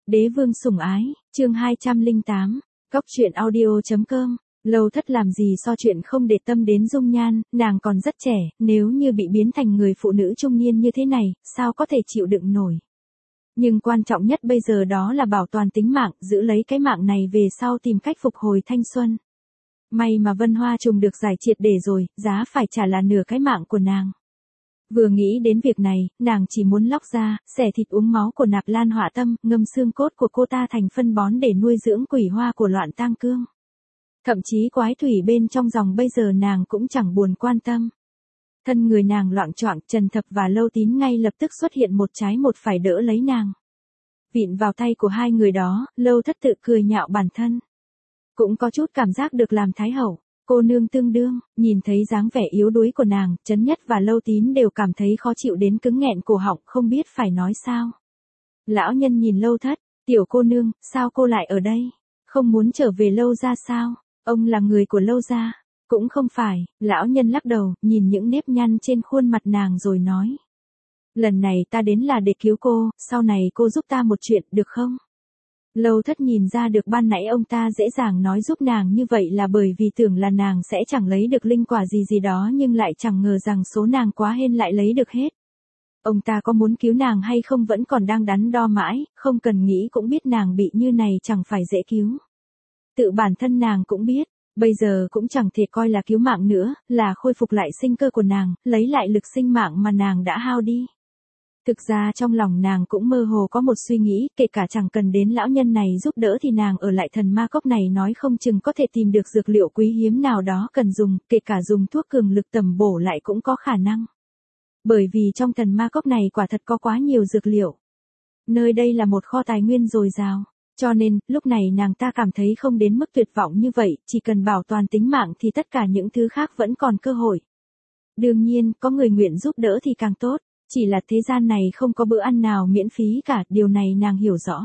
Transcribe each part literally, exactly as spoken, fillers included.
Đế vương sủng ái, chương hai trăm lẻ tám, Cóc truyện audio chấm com. Lâu Thất làm gì so chuyện không để tâm đến dung nhan, nàng còn rất trẻ, nếu như bị biến thành người phụ nữ trung niên như thế này, sao có thể chịu đựng nổi. Nhưng quan trọng nhất bây giờ đó là bảo toàn tính mạng, giữ lấy cái mạng này về sau tìm cách phục hồi thanh xuân. May mà Vân Hoa Trùng được giải triệt để rồi, giá phải trả là nửa cái mạng của nàng. Vừa nghĩ đến việc này, nàng chỉ muốn lóc ra, xẻ thịt uống máu của Nạp Lan Họa Tâm, ngâm xương cốt của cô ta thành phân bón để nuôi dưỡng quỷ hoa của Loạn Tang Cương. Thậm chí quái thủy bên trong dòng bây giờ nàng cũng chẳng buồn quan tâm. Thân người nàng loạng choạng, Trần Thập và Lâu Tín ngay lập tức xuất hiện một trái một phải đỡ lấy nàng. Vịn vào tay của hai người đó, Lâu Thất tự cười nhạo bản thân. Cũng có chút cảm giác được làm thái hậu. Cô nương tương đương, nhìn thấy dáng vẻ yếu đuối của nàng, Trấn Nhất và Lâu Tín đều cảm thấy khó chịu đến cứng nghẹn cổ họng, không biết phải nói sao. Lão nhân nhìn Lâu Thất, tiểu cô nương, sao cô lại ở đây? Không muốn trở về Lâu gia sao? Ông là người của Lâu gia. Cũng không phải, lão nhân lắc đầu, nhìn những nếp nhăn trên khuôn mặt nàng rồi nói. Lần này ta đến là để cứu cô, sau này cô giúp ta một chuyện, được không? Lâu Thất nhìn ra được ban nãy ông ta dễ dàng nói giúp nàng như vậy là bởi vì tưởng là nàng sẽ chẳng lấy được linh quả gì gì đó nhưng lại chẳng ngờ rằng số nàng quá hên lại lấy được hết. Ông ta có muốn cứu nàng hay không vẫn còn đang đắn đo mãi, không cần nghĩ cũng biết nàng bị như này chẳng phải dễ cứu. Tự bản thân nàng cũng biết, bây giờ cũng chẳng thể coi là cứu mạng nữa, là khôi phục lại sinh cơ của nàng, lấy lại lực sinh mạng mà nàng đã hao đi. Thực ra trong lòng nàng cũng mơ hồ có một suy nghĩ, kể cả chẳng cần đến lão nhân này giúp đỡ thì nàng ở lại thần ma cốc này nói không chừng có thể tìm được dược liệu quý hiếm nào đó cần dùng, kể cả dùng thuốc cường lực tầm bổ lại cũng có khả năng. Bởi vì trong thần ma cốc này quả thật có quá nhiều dược liệu. Nơi đây là một kho tài nguyên dồi dào, cho nên, lúc này nàng ta cảm thấy không đến mức tuyệt vọng như vậy, chỉ cần bảo toàn tính mạng thì tất cả những thứ khác vẫn còn cơ hội. Đương nhiên, có người nguyện giúp đỡ thì càng tốt. Chỉ là thế gian này không có bữa ăn nào miễn phí cả, điều này nàng hiểu rõ.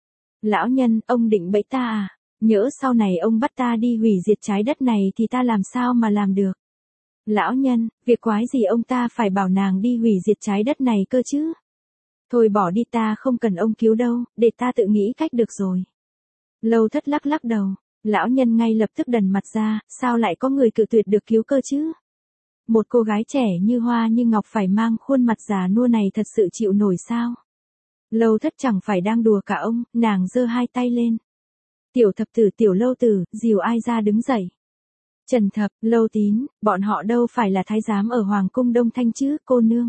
Lão nhân, ông định bẫy ta à? Nhỡ sau này ông bắt ta đi hủy diệt trái đất này thì ta làm sao mà làm được? Lão nhân, việc quái gì ông ta phải bảo nàng đi hủy diệt trái đất này cơ chứ? Thôi bỏ đi, ta không cần ông cứu đâu, để ta tự nghĩ cách được rồi. Lâu Thất lắc lắc đầu, lão nhân ngay lập tức đần mặt ra, sao lại có người cự tuyệt được cứu cơ chứ? Một cô gái trẻ như hoa như ngọc phải mang khuôn mặt già nua này thật sự chịu nổi sao? Lâu Thất chẳng phải đang đùa cả ông, nàng giơ hai tay lên. Tiểu thập tử, tiểu Lâu tử, dìu ai ra đứng dậy. Trần Thập, Lâu Tín, bọn họ đâu phải là thái giám ở Hoàng cung Đông Thanh chứ, cô nương.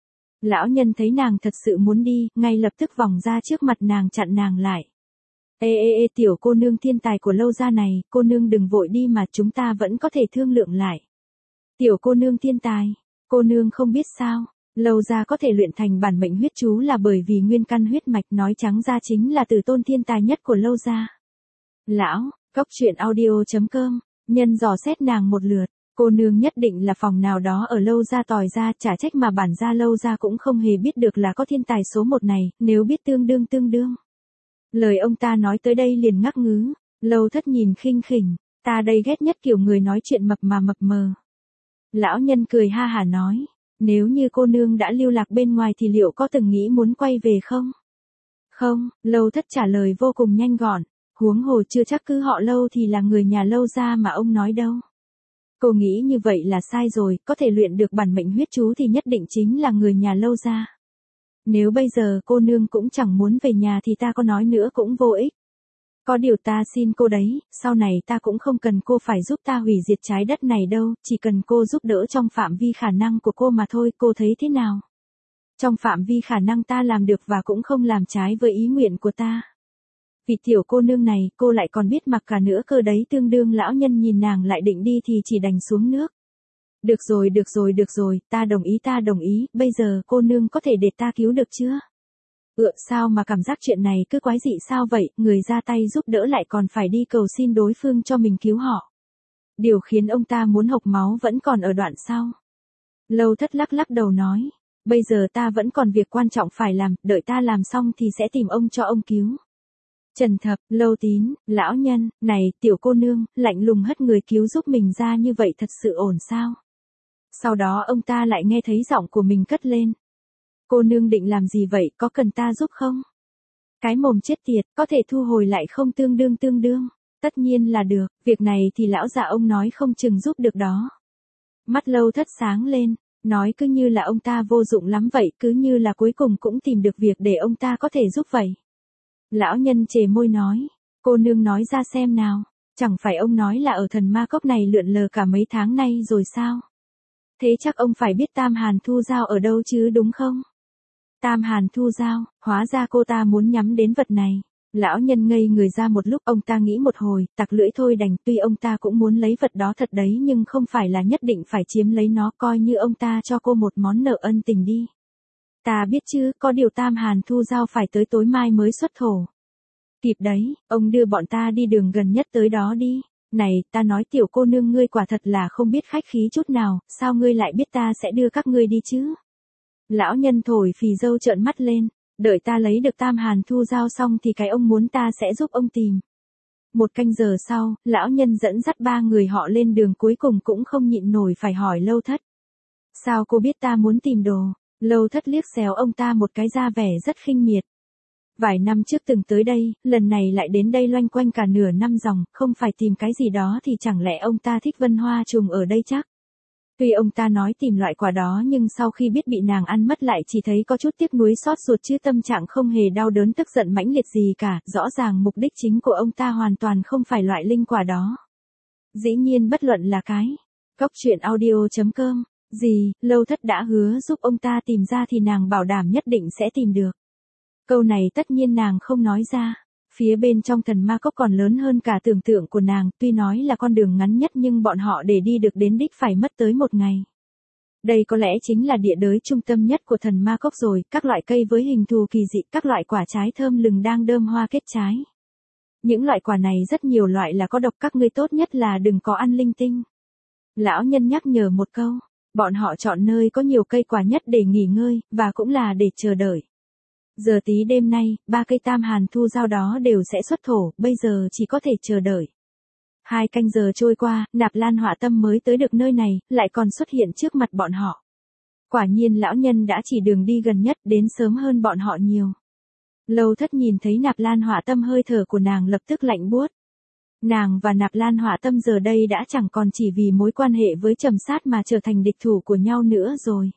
Lão nhân thấy nàng thật sự muốn đi, ngay lập tức vòng ra trước mặt nàng chặn nàng lại. Ê ê ê tiểu cô nương thiên tài của Lâu gia này, cô nương đừng vội đi mà chúng ta vẫn có thể thương lượng lại. Tiểu cô nương thiên tài, cô nương không biết sao, Lâu gia có thể luyện thành bản mệnh huyết chú là bởi vì nguyên căn huyết mạch, nói trắng ra chính là từ tôn thiên tài nhất của Lâu gia. Lão, Cóc truyện audio chấm com, nhân dò xét nàng một lượt, cô nương nhất định là phòng nào đó ở Lâu gia tòi ra, chả trách mà bản gia Lâu gia cũng không hề biết được là có thiên tài số một này, nếu biết tương đương tương đương. Lời ông ta nói tới đây liền ngắc ngứ, Lâu Thất nhìn khinh khỉnh, ta đây ghét nhất kiểu người nói chuyện mập mà mập mờ. Lão nhân cười ha hả nói, nếu như cô nương đã lưu lạc bên ngoài thì liệu có từng nghĩ muốn quay về không? Không, Lâu Thất trả lời vô cùng nhanh gọn, huống hồ chưa chắc cứ họ Lâu thì là người nhà Lâu gia mà ông nói đâu. Cô nghĩ như vậy là sai rồi, có thể luyện được bản mệnh huyết chú thì nhất định chính là người nhà Lâu gia. Nếu bây giờ cô nương cũng chẳng muốn về nhà thì ta có nói nữa cũng vô ích. Có điều ta xin cô đấy, sau này ta cũng không cần cô phải giúp ta hủy diệt trái đất này đâu, chỉ cần cô giúp đỡ trong phạm vi khả năng của cô mà thôi, cô thấy thế nào? Trong phạm vi khả năng ta làm được và cũng không làm trái với ý nguyện của ta. Vì tiểu cô nương này, cô lại còn biết mặc cả nữa cơ đấy, tương đương lão nhân nhìn nàng lại định đi thì chỉ đành xuống nước. Được rồi, được rồi, được rồi, ta đồng ý, ta đồng ý, bây giờ cô nương có thể để ta cứu được chưa? Ựa sao mà cảm giác chuyện này cứ quái dị sao vậy, người ra tay giúp đỡ lại còn phải đi cầu xin đối phương cho mình cứu họ. Điều khiến ông ta muốn hộc máu vẫn còn ở đoạn sau. Lâu Thất lắc lắc đầu nói, bây giờ ta vẫn còn việc quan trọng phải làm, đợi ta làm xong thì sẽ tìm ông cho ông cứu. Trần Thập, Lâu Tín, lão nhân, này, tiểu cô nương, lạnh lùng hất người cứu giúp mình ra như vậy thật sự ổn sao? Sau đó ông ta lại nghe thấy giọng của mình cất lên. Cô nương định làm gì vậy, có cần ta giúp không? Cái mồm chết tiệt, có thể thu hồi lại không tương đương tương đương. Tất nhiên là được, việc này thì lão già ông nói không chừng giúp được đó. Mắt Lâu Thất sáng lên, nói cứ như là ông ta vô dụng lắm vậy, cứ như là cuối cùng cũng tìm được việc để ông ta có thể giúp vậy. Lão nhân chề môi nói, cô nương nói ra xem nào, chẳng phải ông nói là ở thần ma cốc này lượn lờ cả mấy tháng nay rồi sao? Thế chắc ông phải biết Tam Hàn Thu Giao ở đâu chứ đúng không? Tam Hàn Thu Giao, hóa ra cô ta muốn nhắm đến vật này. Lão nhân ngây người ra một lúc, ông ta nghĩ một hồi, tặc lưỡi thôi đành, tuy ông ta cũng muốn lấy vật đó thật đấy nhưng không phải là nhất định phải chiếm lấy nó, coi như ông ta cho cô một món nợ ân tình đi. Ta biết chứ, có điều Tam Hàn Thu Giao phải tới tối mai mới xuất thổ. Kịp đấy, ông đưa bọn ta đi đường gần nhất tới đó đi. Này, ta nói tiểu cô nương ngươi quả thật là không biết khách khí chút nào, sao ngươi lại biết ta sẽ đưa các ngươi đi chứ? Lão nhân thổi phì râu trợn mắt lên, đợi ta lấy được Tam Hàn Thu Giao xong thì cái ông muốn ta sẽ giúp ông tìm. Một canh giờ sau, lão nhân dẫn dắt ba người họ lên đường, cuối cùng cũng không nhịn nổi phải hỏi Lâu Thất. Sao cô biết ta muốn tìm đồ? Lâu Thất liếc xéo ông ta một cái ra vẻ rất khinh miệt. Vài năm trước từng tới đây, lần này lại đến đây loanh quanh cả nửa năm dòng, không phải tìm cái gì đó thì chẳng lẽ ông ta thích Vân Hoa Trùng ở đây chắc? Tuy ông ta nói tìm loại quả đó nhưng sau khi biết bị nàng ăn mất lại chỉ thấy có chút tiếc nuối xót ruột chứ tâm trạng không hề đau đớn tức giận mãnh liệt gì cả, rõ ràng mục đích chính của ông ta hoàn toàn không phải loại linh quả đó. Dĩ nhiên bất luận là cái. Cốc truyện audio chấm com, gì, Lâu Thất đã hứa giúp ông ta tìm ra thì nàng bảo đảm nhất định sẽ tìm được. Câu này tất nhiên nàng không nói ra. Phía bên trong thần ma cốc còn lớn hơn cả tưởng tượng của nàng, tuy nói là con đường ngắn nhất nhưng bọn họ để đi được đến đích phải mất tới một ngày. Đây có lẽ chính là địa đới trung tâm nhất của thần ma cốc rồi, các loại cây với hình thù kỳ dị, các loại quả trái thơm lừng đang đơm hoa kết trái. Những loại quả này rất nhiều loại là có độc, các ngươi tốt nhất là đừng có ăn linh tinh. Lão nhân nhắc nhở một câu, bọn họ chọn nơi có nhiều cây quả nhất để nghỉ ngơi, và cũng là để chờ đợi. Giờ tí đêm nay, ba cây Tam Hàn Thu Giao đó đều sẽ xuất thổ, bây giờ chỉ có thể chờ đợi. Hai canh giờ trôi qua, Nạp Lan Họa Tâm mới tới được nơi này, lại còn xuất hiện trước mặt bọn họ. Quả nhiên lão nhân đã chỉ đường đi gần nhất, đến sớm hơn bọn họ nhiều. Lâu Thất nhìn thấy Nạp Lan Họa Tâm, hơi thở của nàng lập tức lạnh buốt. Nàng và Nạp Lan Họa Tâm giờ đây đã chẳng còn chỉ vì mối quan hệ với Trầm Sát mà trở thành địch thủ của nhau nữa rồi.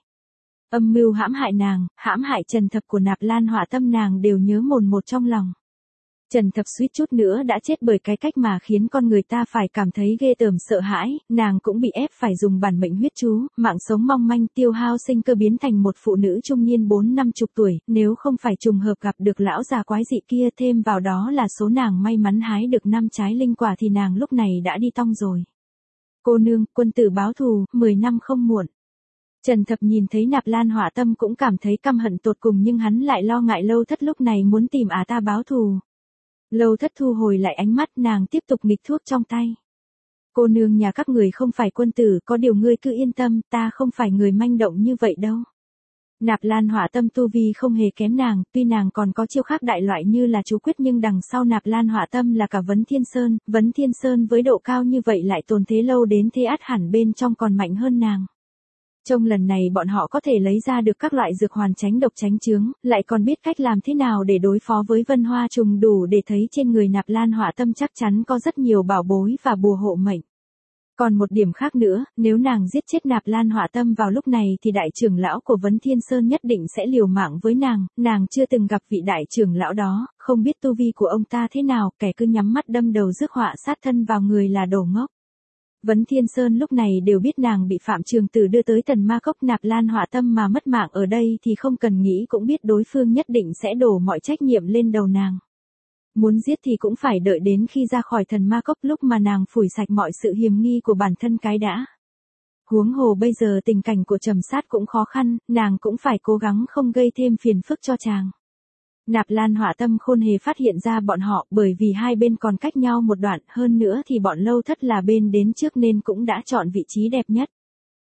Âm mưu hãm hại nàng, hãm hại Trần Thập của Nạp Lan Họa Tâm nàng đều nhớ mồn một trong lòng. Trần Thập suýt chút nữa đã chết bởi cái cách mà khiến con người ta phải cảm thấy ghê tởm sợ hãi, nàng cũng bị ép phải dùng bản mệnh huyết chú, mạng sống mong manh tiêu hao sinh cơ biến thành một phụ nữ trung niên bốn năm chục tuổi, nếu không phải trùng hợp gặp được lão già quái dị kia, thêm vào đó là số nàng may mắn hái được năm trái linh quả thì nàng lúc này đã đi tong rồi. Cô nương, quân tử báo thù, mười năm không muộn. Trần Thập nhìn thấy Nạp Lan Họa Tâm cũng cảm thấy căm hận tột cùng, nhưng hắn lại lo ngại Lâu Thất lúc này muốn tìm á ta báo thù. Lâu Thất thu hồi lại ánh mắt, nàng tiếp tục nghịch thuốc trong tay. Cô nương nhà các người không phải quân tử, có điều ngươi cứ yên tâm, ta không phải người manh động như vậy đâu. Nạp Lan Họa Tâm tu vi không hề kém nàng, tuy nàng còn có chiêu khác đại loại như là chú quyết, nhưng đằng sau Nạp Lan Họa Tâm là cả Vấn Thiên Sơn, Vấn Thiên Sơn với độ cao như vậy lại tồn thế lâu đến thế, ắt hẳn bên trong còn mạnh hơn nàng. Trong lần này bọn họ có thể lấy ra được các loại dược hoàn tránh độc tránh chướng, lại còn biết cách làm thế nào để đối phó với Vân Hoa Trùng, đủ để thấy trên người Nạp Lan Họa Tâm chắc chắn có rất nhiều bảo bối và bùa hộ mệnh. Còn một điểm khác nữa, nếu nàng giết chết Nạp Lan Họa Tâm vào lúc này thì đại trưởng lão của Vấn Thiên Sơn nhất định sẽ liều mạng với nàng, nàng chưa từng gặp vị đại trưởng lão đó, không biết tu vi của ông ta thế nào, kẻ cứ nhắm mắt đâm đầu rước họa sát thân vào người là đồ ngốc. Vấn Thiên Sơn lúc này đều biết nàng bị Phạm Trường Tử đưa tới thần ma cốc, Nạp Lan Họa Tâm mà mất mạng ở đây thì không cần nghĩ cũng biết đối phương nhất định sẽ đổ mọi trách nhiệm lên đầu nàng. Muốn giết thì cũng phải đợi đến khi ra khỏi thần ma cốc, lúc mà nàng phủi sạch mọi sự hiềm nghi của bản thân cái đã. Huống hồ bây giờ tình cảnh của Trầm Sát cũng khó khăn, nàng cũng phải cố gắng không gây thêm phiền phức cho chàng. Nạp Lan Họa Tâm khôn hề phát hiện ra bọn họ, bởi vì hai bên còn cách nhau một đoạn, hơn nữa thì bọn Lâu Thất là bên đến trước nên cũng đã chọn vị trí đẹp nhất.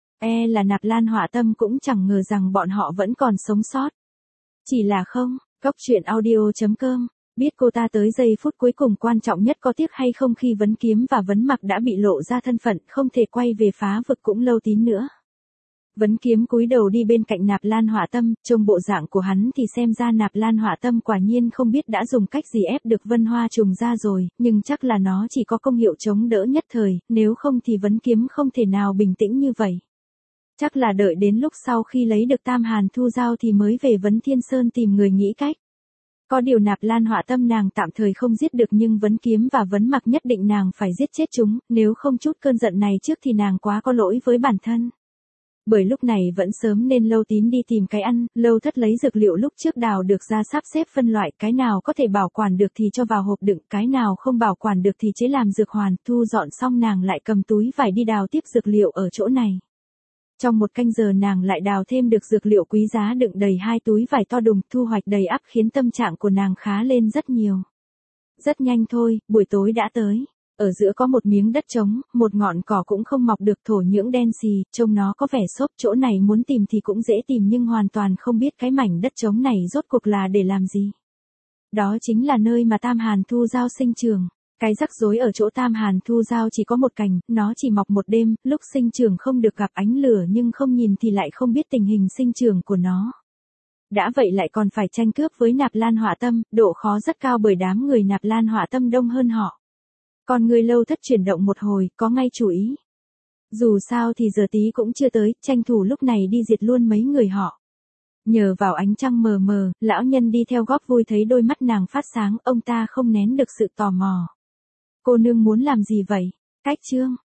E là Nạp Lan Họa Tâm cũng chẳng ngờ rằng bọn họ vẫn còn sống sót. Chỉ là không, cốc truyện audio chấm com, biết cô ta tới giây phút cuối cùng quan trọng nhất có tiếc hay không khi Vấn Kiếm và Vấn Mặc đã bị lộ ra thân phận, không thể quay về phá vực cũng lâu tín nữa. Vấn Kiếm cúi đầu đi bên cạnh Nạp Lan Họa Tâm, trông bộ dạng của hắn thì xem ra Nạp Lan Họa Tâm quả nhiên không biết đã dùng cách gì ép được Vân Hoa trùng ra rồi, nhưng chắc là nó chỉ có công hiệu chống đỡ nhất thời, nếu không thì Vấn Kiếm không thể nào bình tĩnh như vậy. Chắc là đợi đến lúc sau khi lấy được Tam Hàn Thu Giao thì mới về Vấn Thiên Sơn tìm người nghĩ cách. Có điều Nạp Lan Họa Tâm nàng tạm thời không giết được nhưng Vấn Kiếm và Vấn Mặc nhất định nàng phải giết chết chúng, nếu không chút cơn giận này trước thì nàng quá có lỗi với bản thân. Bởi lúc này vẫn sớm nên Lâu Tín đi tìm cái ăn, Lâu Thất lấy dược liệu lúc trước đào được ra sắp xếp phân loại, cái nào có thể bảo quản được thì cho vào hộp đựng, cái nào không bảo quản được thì chế làm dược hoàn, thu dọn xong nàng lại cầm túi vải đi đào tiếp dược liệu ở chỗ này. Trong một canh giờ nàng lại đào thêm được dược liệu quý giá đựng đầy hai túi vải to đùng, thu hoạch đầy ắp khiến tâm trạng của nàng khá lên rất nhiều. Rất nhanh thôi, buổi tối đã tới. Ở giữa có một miếng đất trống, một ngọn cỏ cũng không mọc được, thổ nhưỡng đen xì, trông nó có vẻ xốp, chỗ này muốn tìm thì cũng dễ tìm nhưng hoàn toàn không biết cái mảnh đất trống này rốt cuộc là để làm gì. Đó chính là nơi mà Tam Hàn Thu Giao sinh trưởng. Cái rắc rối ở chỗ Tam Hàn Thu Giao chỉ có một cành, nó chỉ mọc một đêm, lúc sinh trưởng không được gặp ánh lửa nhưng không nhìn thì lại không biết tình hình sinh trưởng của nó. Đã vậy lại còn phải tranh cướp với Nạp Lan Họa Tâm, độ khó rất cao bởi đám người Nạp Lan Họa Tâm đông hơn họ. Còn người Lâu Thất chuyển động một hồi, có ngay chủ ý. Dù sao thì giờ tí cũng chưa tới, tranh thủ lúc này đi diệt luôn mấy người họ. Nhờ vào ánh trăng mờ mờ, lão nhân đi theo góp vui thấy đôi mắt nàng phát sáng, ông ta không nén được sự tò mò. Cô nương muốn làm gì vậy? Cách chương.